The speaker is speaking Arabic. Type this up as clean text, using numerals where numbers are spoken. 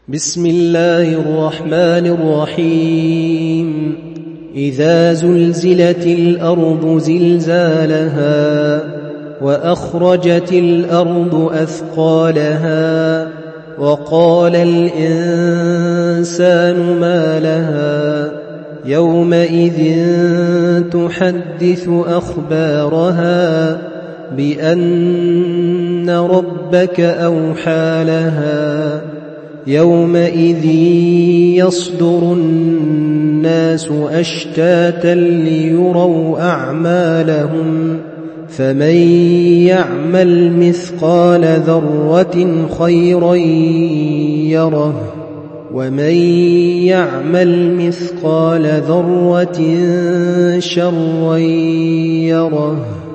بسم الله الرحمن الرحيم إذا زلزلت الأرض زلزالها وأخرجت الأرض أثقالها وقال الإنسان ما لها يومئذ تحدث أخبارها بأن ربك أوحى لها يومئذ يصدر الناس أشتاتا ليروا أعمالهم فمن يعمل مثقال ذرة خيرا يره ومن يعمل مثقال ذرة شرا يره